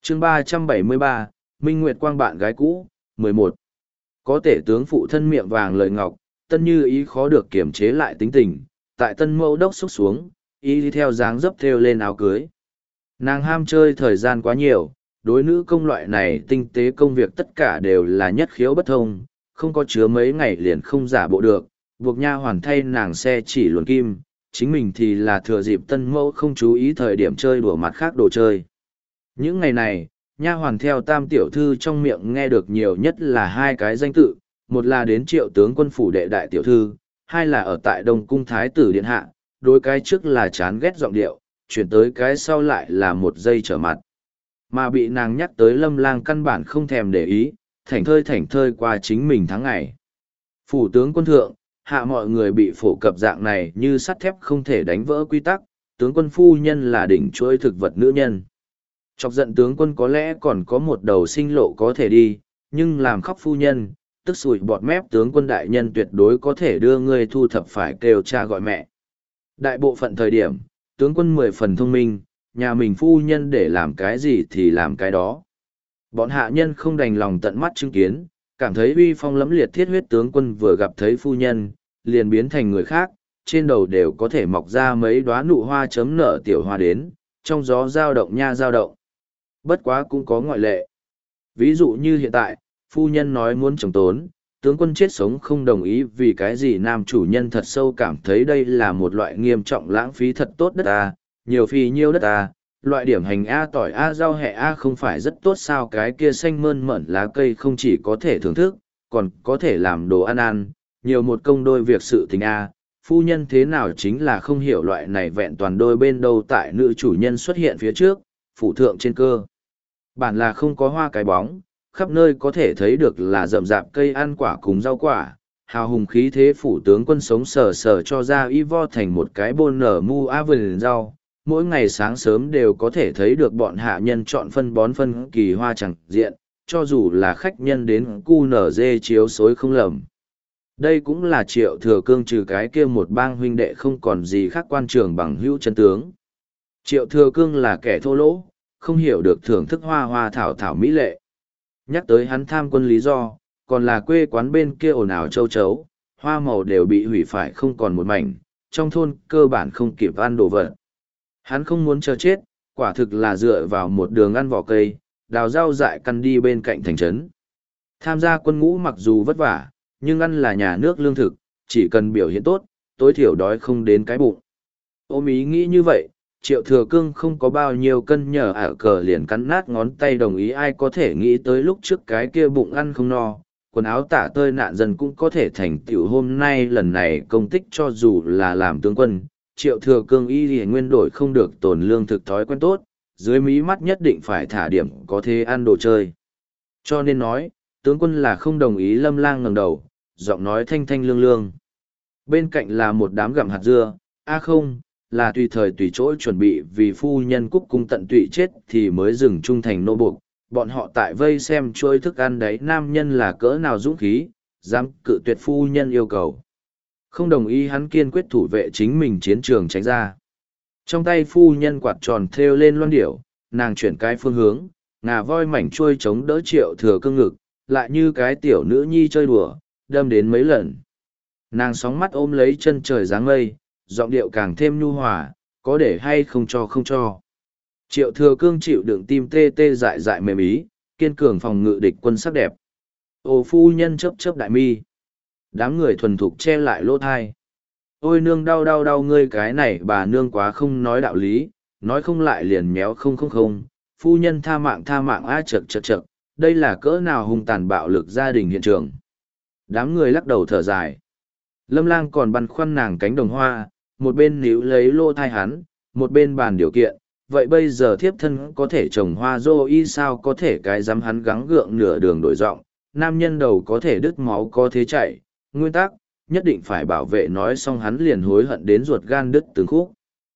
chương 373, Minh Nguyệt Quang bạn gái cũ, 11. Có tể tướng phụ thân miệng vàng lời ngọc, Tân Như ý khó được kiềm chế lại tính tình, tại Tân Mẫu đốc xúc xuống, y đi theo dáng dấp thêu lên áo cưới. Nàng ham chơi thời gian quá nhiều, đối nữ công loại này tinh tế công việc tất cả đều là nhất khiếu bất thông, không có chứa mấy ngày liền không giả bộ được, buộc nha hoàn thay nàng xe chỉ luồn kim, chính mình thì là thừa dịp Tân Mẫu không chú ý thời điểm chơi đùa mặt khác đồ chơi. Những ngày này, nha hoàn theo tam tiểu thư trong miệng nghe được nhiều nhất là hai cái danh tự, một là đến Triệu tướng quân phủ đệ đại tiểu thư, hai là ở tại Đông cung thái tử điện hạ, đối cái trước là chán ghét giọng điệu, chuyển tới cái sau lại là một giây trở mặt. Mà bị nàng nhắc tới Lâm Lang căn bản không thèm để ý, thảnh thơi qua chính mình tháng ngày. Phủ tướng quân thượng, hạ mọi người bị phổ cập dạng này như sắt thép không thể đánh vỡ quy tắc, tướng quân phu nhân là đỉnh chuỗi thực vật nữ nhân. Chọc giận tướng quân có lẽ còn có một đầu sinh lộ có thể đi, nhưng làm khóc phu nhân, tức sủi bọt mép tướng quân đại nhân tuyệt đối có thể đưa ngươi thu thập phải kêu cha gọi mẹ. Đại bộ phận thời điểm, tướng quân 10 phần thông minh, nhà mình phu nhân để làm cái gì thì làm cái đó. Bọn hạ nhân không đành lòng tận mắt chứng kiến, cảm thấy uy phong lẫm liệt thiết huyết tướng quân vừa gặp thấy phu nhân, liền biến thành người khác, trên đầu đều có thể mọc ra mấy đóa nụ hoa chấm nở tiểu hoa đến, trong gió dao động nha dao động. Bất quá cũng có ngoại lệ. Ví dụ như hiện tại, phu nhân nói muốn chồng tốn, tướng quân chết sống không đồng ý vì cái gì nam chủ nhân thật sâu cảm thấy đây là một loại nghiêm trọng lãng phí thật tốt đất A, nhiều phì nhiêu đất A, loại điểm hành A tỏi A rau hẹ A không phải rất tốt sao cái kia xanh mơn mởn lá cây không chỉ có thể thưởng thức, còn có thể làm đồ ăn ăn, nhiều một công đôi việc sự tình A, phu nhân thế nào chính là không hiểu loại này vẹn toàn đôi bên đâu tại nữ chủ nhân xuất hiện phía trước, phủ thượng trên cơ. Bản là không có hoa cái bóng, khắp nơi có thể thấy được là rậm rạp cây ăn quả cùng rau quả, hào hùng khí thế phủ tướng quân sống sờ sờ cho ra y vo thành một cái bôn nở mu á vườn rau, mỗi ngày sáng sớm đều có thể thấy được bọn hạ nhân chọn phân bón phân kỳ hoa chẳng diện, cho dù là khách nhân đến cu nở dê chiếu xối không lầm. Đây cũng là Triệu Thừa Cương trừ cái kia một bang huynh đệ không còn gì khác quan trường bằng hữu chân tướng. Triệu Thừa Cương là kẻ thô lỗ, không hiểu được thưởng thức hoa hoa thảo thảo mỹ lệ. Nhắc tới hắn tham quân lý do, còn là quê quán bên kia ồn ào châu chấu, hoa màu đều bị hủy phải không còn một mảnh, trong thôn cơ bản không kịp ăn đồ vật. Hắn không muốn chờ chết, quả thực là dựa vào một đường ăn vỏ cây, đào rau dại căn đi bên cạnh thành trấn. Tham gia quân ngũ mặc dù vất vả, nhưng ăn là nhà nước lương thực, chỉ cần biểu hiện tốt, tối thiểu đói không đến cái bụng. Ôm ý nghĩ như vậy, Triệu Thừa Cương không có bao nhiêu cân nhở ả cờ liền cắn nát ngón tay đồng ý ai có thể nghĩ tới lúc trước cái kia bụng ăn không no, quần áo tả tơi nạn dân cũng có thể thành tựu hôm nay lần này công tích cho dù là làm tướng quân, Triệu Thừa Cương y thì nguyên đổi không được tồn lương thực thói quen tốt, dưới mí mắt nhất định phải thả điểm có thể ăn đồ chơi. Cho nên nói, tướng quân là không đồng ý Lâm Lang ngẩng đầu, giọng nói thanh thanh lương lương. Bên cạnh là một đám gặm hạt dưa, không, là tùy thời tùy chỗ chuẩn bị vì phu nhân cúc cung tận tụy chết thì mới dừng trung thành nô buộc. Bọn họ tại vây xem trôi thức ăn đấy nam nhân là cỡ nào dũng khí, dám cự tuyệt phu nhân yêu cầu. Không đồng ý hắn kiên quyết thủ vệ chính mình chiến trường tránh ra. Trong tay phu nhân quạt tròn thêu lên loan điểu, nàng chuyển cái phương hướng, ngà voi mảnh chuôi chống đỡ Triệu Thừa Cương ngực, lại như cái tiểu nữ nhi chơi đùa, đâm đến mấy lần. Nàng sóng mắt ôm lấy chân trời dáng mây, giọng điệu càng thêm nhu hòa, có để hay không cho không cho. Triệu Thừa Cương chịu đựng tim tê tê dại dại mềm ý, kiên cường phòng ngự địch quân sắc đẹp. Ô phu nhân chớp chớp đại mi. Đám người thuần thục che lại lỗ thai. Ôi nương đau đau đau ngươi cái này bà nương quá không nói đạo lý, nói không lại liền méo không. Phu nhân tha mạng á chật, đây là cỡ nào hung tàn bạo lực gia đình hiện trường. Đám người lắc đầu thở dài. Lâm Lang còn băn khoăn nàng cánh đồng hoa, một bên níu lấy lô thai hắn, một bên bàn điều kiện, vậy bây giờ thiếp thân có thể trồng hoa dô y sao có thể cái dám hắn gắng gượng nửa đường đổi giọng, nam nhân đầu có thể đứt máu có thế chảy, nguyên tắc, nhất định phải bảo vệ nói xong hắn liền hối hận đến ruột gan đứt từng khúc.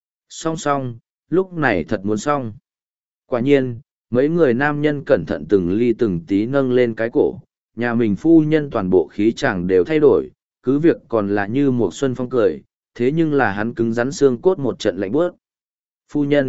Song, lúc này thật muốn xong. Quả nhiên, mấy người nam nhân cẩn thận từng ly từng tí nâng lên cái cổ, nhà mình phu nhân toàn bộ khí chàng đều thay đổi, cứ việc còn là như một xuân phong cười, thế nhưng là hắn cứng rắn xương cốt một trận lạnh bước. Phu nhân,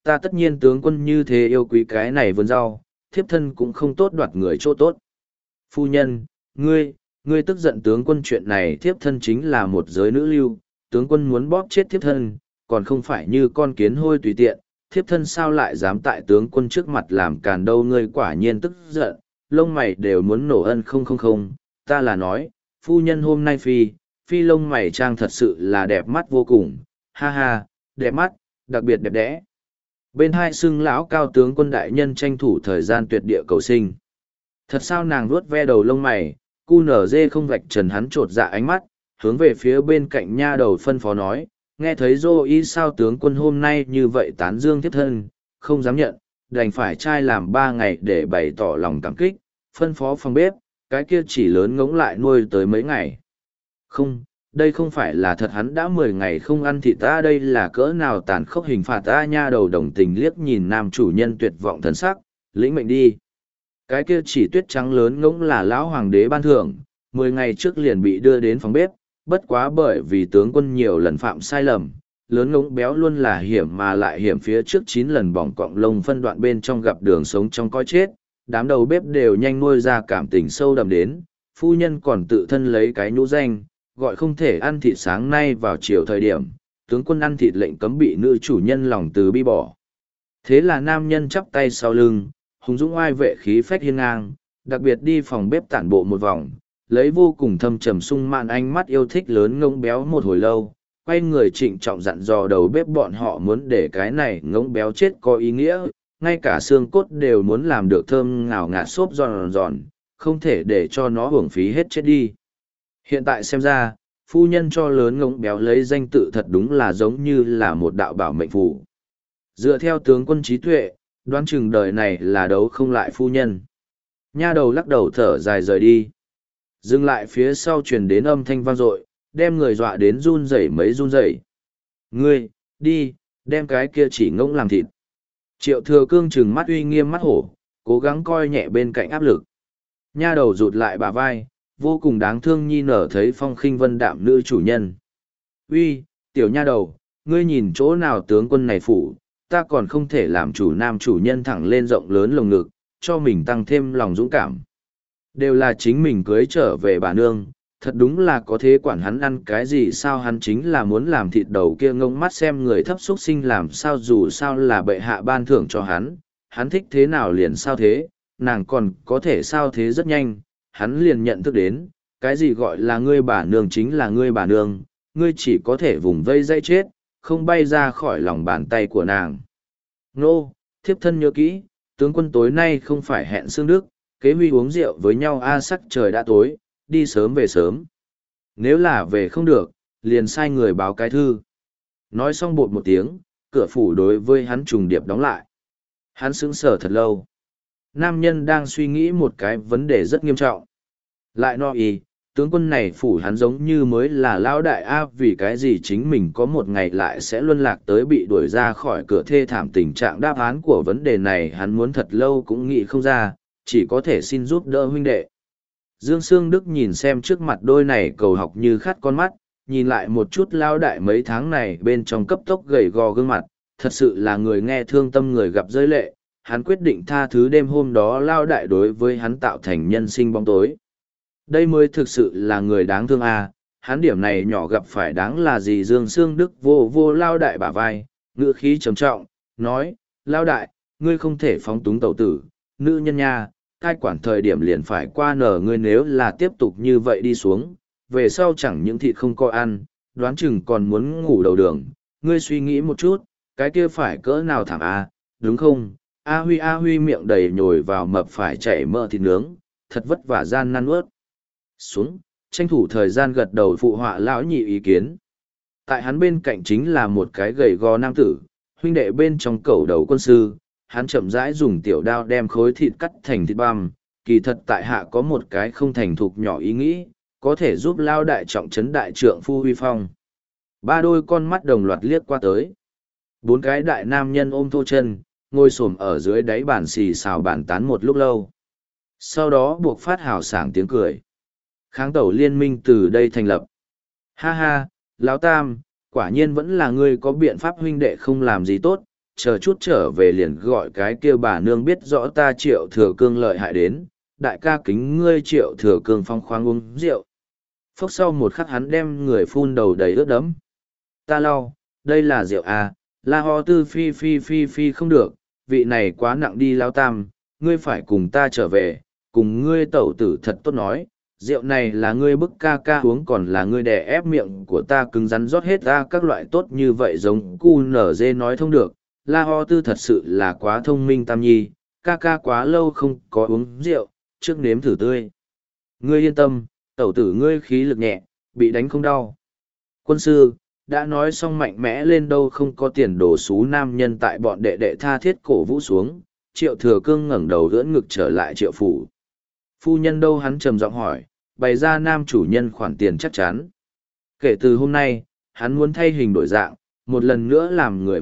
ta tất nhiên tướng quân như thế yêu quý cái này vườn rau, thiếp thân cũng không tốt đoạt người chỗ tốt. Phu nhân, ngươi tức giận tướng quân chuyện này thiếp thân chính là một giới nữ lưu, tướng quân muốn bóp chết thiếp thân, còn không phải như con kiến hôi tùy tiện, thiếp thân sao lại dám tại tướng quân trước mặt làm càn đâu. Ngươi quả nhiên tức giận, lông mày đều muốn nổ ân không không không, ta là nói, phu nhân hôm nay phi lông mày trang thật sự là đẹp mắt vô cùng, ha ha, đẹp mắt, đặc biệt đẹp đẽ. Bên hai xưng lão cao tướng quân đại nhân tranh thủ thời gian tuyệt địa cầu sinh. Thật sao nàng vuốt ve đầu lông mày, cu nở dê không vạch trần hắn trột dạ ánh mắt, hướng về phía bên cạnh nha đầu phân phó nói, nghe thấy dô ý sao tướng quân hôm nay như vậy tán dương thiếp thân, không dám nhận, đành phải trai làm 3 ngày để bày tỏ lòng cảm kích, phân phó phòng bếp, cái kia chỉ lớn ngỗng lại nuôi tới mấy ngày. Không, đây không phải là thật, hắn đã 10 ngày không ăn thịt ta, đây là cỡ nào tàn khốc hình phạt ta. Nha đầu đồng tình liếc nhìn nam chủ nhân tuyệt vọng thần sắc, lĩnh mệnh đi. Cái kia chỉ tuyết trắng lớn ngỗng là lão hoàng đế ban thưởng, 10 ngày trước liền bị đưa đến phòng bếp, bất quá bởi vì tướng quân nhiều lần phạm sai lầm, lớn ngỗng béo luôn là hiểm mà lại hiểm phía trước 9 lần bỏng cọng lông phân đoạn bên trong gặp đường sống trong coi chết, đám đầu bếp đều nhanh nuôi ra cảm tình sâu đậm đến, phu nhân còn tự thân lấy cái nhũ danh, gọi không thể ăn thịt sáng nay vào chiều thời điểm, tướng quân ăn thịt lệnh cấm bị nữ chủ nhân lòng từ bi bỏ. Thế là nam nhân chắp tay sau lưng, hùng dũng oai vệ khí phách hiên ngang, đặc biệt đi phòng bếp tản bộ một vòng, lấy vô cùng thâm trầm sung mạn ánh mắt yêu thích lớn ngỗng béo một hồi lâu, quay người trịnh trọng dặn dò đầu bếp bọn họ muốn để cái này ngỗng béo chết có ý nghĩa, ngay cả xương cốt đều muốn làm được thơm ngào ngạt xốp giòn giòn, không thể để cho nó hưởng phí hết chết đi. Hiện tại xem ra, phu nhân cho lớn ngỗng béo lấy danh tự thật đúng là giống như là một đạo bảo mệnh phù. Dựa theo tướng quân trí tuệ, đoán chừng đời này là đấu không lại phu nhân. Nha đầu lắc đầu thở dài rời đi. Dừng lại phía sau truyền đến âm thanh vang dội, đem người dọa đến run rẩy mấy run rẩy. Ngươi, đi, đem cái kia chỉ ngỗng làm thịt. Triệu Thừa Cương trừng mắt uy nghiêm mắt hổ, cố gắng coi nhẹ bên cạnh áp lực. Nha đầu rụt lại bả vai, vô cùng đáng thương nhi nở thấy phong khinh vân đạm nữ chủ nhân. Uy, tiểu nha đầu, ngươi nhìn chỗ nào tướng quân này phủ, ta còn không thể làm chủ nam chủ nhân thẳng lên rộng lớn lồng ngực, cho mình tăng thêm lòng dũng cảm. Đều là chính mình cưới trở về bà nương, thật đúng là có thế quản hắn ăn cái gì sao, hắn chính là muốn làm thịt đầu kia ngông mắt xem người thấp xúc sinh làm sao, dù sao là bệ hạ ban thưởng cho hắn thích thế nào liền sao thế, nàng còn có thể sao thế rất nhanh, hắn liền nhận thức đến, cái gì gọi là ngươi bà nương chính là ngươi bà nương, ngươi chỉ có thể vùng vây dây chết, không bay ra khỏi lòng bàn tay của nàng. Nô, thiếp thân nhớ kỹ, tướng quân tối nay không phải hẹn xương đức, kế huy uống rượu với nhau sắc trời đã tối, đi sớm về sớm. Nếu là về không được, liền sai người báo cái thư. Nói xong bột một tiếng, cửa phủ đối với hắn trùng điệp đóng lại. Hắn sững sờ thật lâu. Nam nhân đang suy nghĩ một cái vấn đề rất nghiêm trọng. Lại tướng quân này phủ hắn giống như mới là lão đại vì cái gì chính mình có một ngày lại sẽ luân lạc tới bị đuổi ra khỏi cửa thê thảm. Tình trạng đáp án của vấn đề này hắn muốn thật lâu cũng nghĩ không ra, chỉ có thể xin giúp đỡ huynh đệ. Dương Sương Đức nhìn xem trước mặt đôi này cầu học như khát con mắt, nhìn lại một chút lão đại mấy tháng này bên trong cấp tốc gầy gò gương mặt, thật sự là người nghe thương tâm người gặp rơi lệ. Hắn quyết định tha thứ đêm hôm đó lão đại đối với hắn tạo thành nhân sinh bóng tối. Đây mới thực sự là người đáng thương hắn điểm này nhỏ gặp phải đáng là gì. Dương Sương Đức vô lão đại bả vai, ngữ khí trầm trọng, nói, lão đại, ngươi không thể phóng túng tẩu tử, nữ nhân nha, cai quản thời điểm liền phải qua nở, ngươi nếu là tiếp tục như vậy đi xuống, về sau chẳng những thịt không có ăn, đoán chừng còn muốn ngủ đầu đường, ngươi suy nghĩ một chút, cái kia phải cỡ nào thảm đúng không? A Huy miệng đầy nhồi vào mập phải chảy mỡ thịt nướng, thật vất vả gian nan nuốt xuống, tranh thủ thời gian gật đầu phụ họa lão nhị ý kiến. Tại hắn bên cạnh chính là một cái gầy gò nam tử, huynh đệ bên trong cẩu đầu quân sư, hắn chậm rãi dùng tiểu đao đem khối thịt cắt thành thịt băm, kỳ thật tại hạ có một cái không thành thục nhỏ ý nghĩ, có thể giúp lao đại trọng trấn đại trượng phu huy phong. Ba đôi con mắt đồng loạt liếc qua tới. 4 cái đại nam nhân ôm thô chân, ngồi xổm ở dưới đáy bàn xì xào bàn tán một lúc lâu. Sau đó buộc phát hào sảng tiếng cười. Kháng tẩu liên minh từ đây thành lập. Ha ha, lão tam, quả nhiên vẫn là ngươi có biện pháp, huynh đệ không làm gì tốt, chờ chút trở về liền gọi cái kia bà nương biết rõ ta Triệu Thừa Cương lợi hại đến, đại ca kính ngươi Triệu Thừa Cương phong khoáng uống rượu. Phốc sau một khắc hắn đem người phun đầu đầy ướt đẫm. Ta lau, đây là rượu à, la ho tư phi phi phi phi không được, vị này quá nặng đi lao tam, ngươi phải cùng ta trở về, cùng ngươi tẩu tử thật tốt nói, rượu này là ngươi bức ca ca uống còn là ngươi đè ép miệng của ta cứng rắn rót hết ra các loại tốt như vậy giống cu nở dê nói thông được, la ho tư thật sự là quá thông minh tam nhi, ca ca quá lâu không có uống rượu, trước nếm thử tươi. Ngươi yên tâm, tẩu tử ngươi khí lực nhẹ, bị đánh không đau. Quân sư, đã nói xong mạnh mẽ lên đâu không có tiền đổ xú nam nhân tại bọn đệ đệ tha thiết cổ vũ xuống, Triệu Thừa Cương ngẩng đầu ưỡn ngực trở lại Triệu phủ. Phu nhân đâu hắn trầm giọng hỏi, bày ra nam chủ nhân khoản tiền chắc chắn. Kể từ hôm nay, hắn muốn thay hình đổi dạng, một lần nữa làm người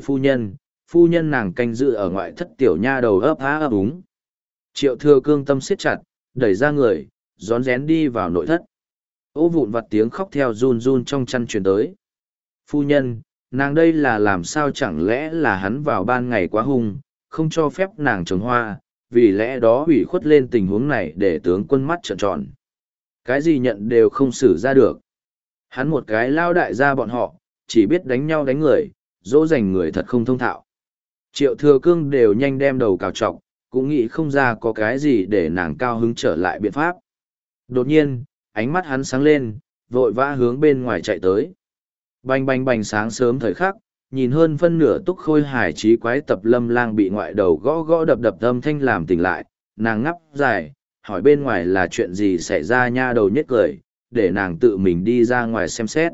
phu nhân nàng canh giữ ở ngoại thất tiểu nha đầu ấp há ấp úng. Triệu Thừa Cương tâm siết chặt, đẩy ra người, rón rén đi vào nội thất. Ô vụn vặt tiếng khóc theo run run trong chăn truyền tới. Phu nhân, nàng đây là làm sao chẳng lẽ là hắn vào ban ngày quá hung, không cho phép nàng trồng hoa, vì lẽ đó hủy khuất lên tình huống này để tướng quân mắt trợn tròn. Cái gì nhận đều không xử ra được. Hắn một cái lao đại gia bọn họ, chỉ biết đánh nhau đánh người, dỗ dành người thật không thông thạo. Triệu Thừa Cương đều nhanh đem đầu cào trọc, cũng nghĩ không ra có cái gì để nàng cao hứng trở lại biện pháp. Đột nhiên, ánh mắt hắn sáng lên, vội vã hướng bên ngoài chạy tới. Bành bành bành sáng sớm thời khắc, nhìn hơn phân nửa túc khôi hải trí quái tập Lâm Lang bị ngoại đầu gõ gõ đập đập âm thanh làm tỉnh lại, nàng ngắp dài, hỏi bên ngoài là chuyện gì xảy ra nha đầu nhất cười, để nàng tự mình đi ra ngoài xem xét.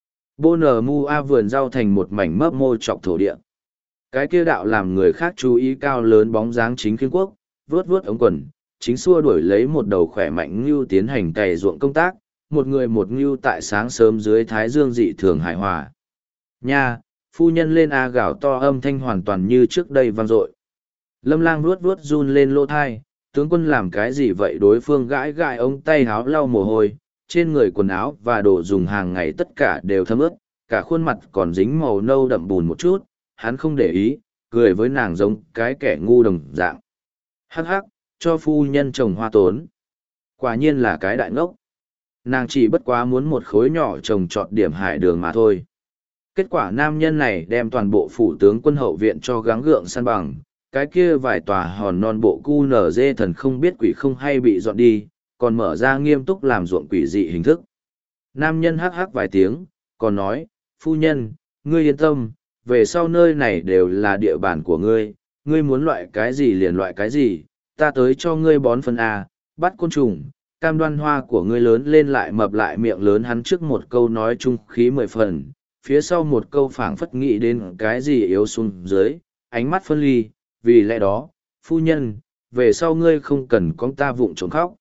Bô nờ mu a vườn rau thành một mảnh mấp mô trọc thổ địa. Cái kia đạo làm người khác chú ý cao lớn bóng dáng chính khiên quốc, vuốt vuốt ống quần, chính xua đuổi lấy một đầu khỏe mạnh ngưu tiến hành cày ruộng công tác, một người một ngưu tại sáng sớm dưới thái dương dị thường hài hòa. Nha, phu nhân lên a gào to âm thanh hoàn toàn như trước đây vang dội. Lâm Lang vuốt vuốt run lên lỗ thai, tướng quân làm cái gì vậy? Đối phương gãi gãi ống tay háo lau mồ hôi, trên người quần áo và đồ dùng hàng ngày tất cả đều thấm ướt, cả khuôn mặt còn dính màu nâu đậm bùn một chút, hắn không để ý, cười với nàng giống cái kẻ ngu đồng dạng. Hắc hắc, cho phu nhân trồng hoa tốn. Quả nhiên là cái đại ngốc. Nàng chỉ bất quá muốn một khối nhỏ trồng trọt điểm hải đường mà thôi. Kết quả nam nhân này đem toàn bộ phủ tướng quân hậu viện cho gắng gượng săn bằng, cái kia vài tòa hòn non bộ cu nở dê thần không biết quỷ không hay bị dọn đi, còn mở ra nghiêm túc làm ruộng quỷ dị hình thức. Nam nhân hắc hắc vài tiếng, còn nói, phu nhân, ngươi yên tâm, về sau nơi này đều là địa bàn của ngươi, ngươi muốn loại cái gì liền loại cái gì, ta tới cho ngươi bón phân A, bắt côn trùng, cam đoan hoa của ngươi lớn lên lại mập lại miệng lớn. Hắn trước một câu nói trung khí 10 phần, phía sau một câu phảng phất nghĩ đến cái gì yếu xuống dưới, ánh mắt phân ly, vì lẽ đó, phu nhân, về sau ngươi không cần con ta vụng trống khóc.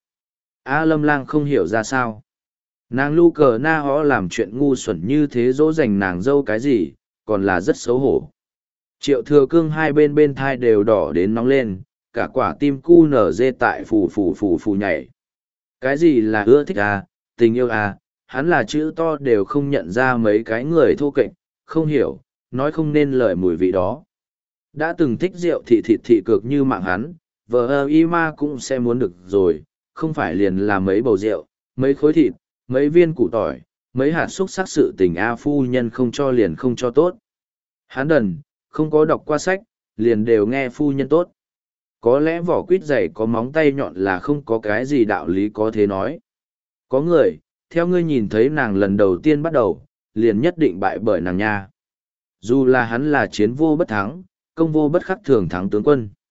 A Lâm Lang không hiểu ra sao. Nàng lu cờ na hó làm chuyện ngu xuẩn như thế dỗ dành nàng dâu cái gì, còn là rất xấu hổ. Triệu Thừa Cương hai bên bên thai đều đỏ đến nóng lên, cả quả tim cu nở dê tại phù nhảy. Cái gì là ưa thích à, tình yêu à, hắn là chữ to đều không nhận ra mấy cái người thô kệch, không hiểu, nói không nên lời mùi vị đó. Đã từng thích rượu thị cược như mạng hắn, vợ y ma cũng sẽ muốn được rồi, không phải liền là mấy bầu rượu, mấy khối thịt, mấy viên củ tỏi, mấy hạt xúc sắc sự tình A phu nhân không cho liền không cho tốt. Hắn đần, không có đọc qua sách, liền đều nghe phu nhân tốt. Có lẽ vỏ quýt dày có móng tay nhọn là không có cái gì đạo lý có thế nói. Có người, theo ngươi nhìn thấy nàng lần đầu tiên bắt đầu, liền nhất định bại bởi nàng nha. Dù là hắn là chiến vô bất thắng, công vô bất khắc thường thắng tướng quân.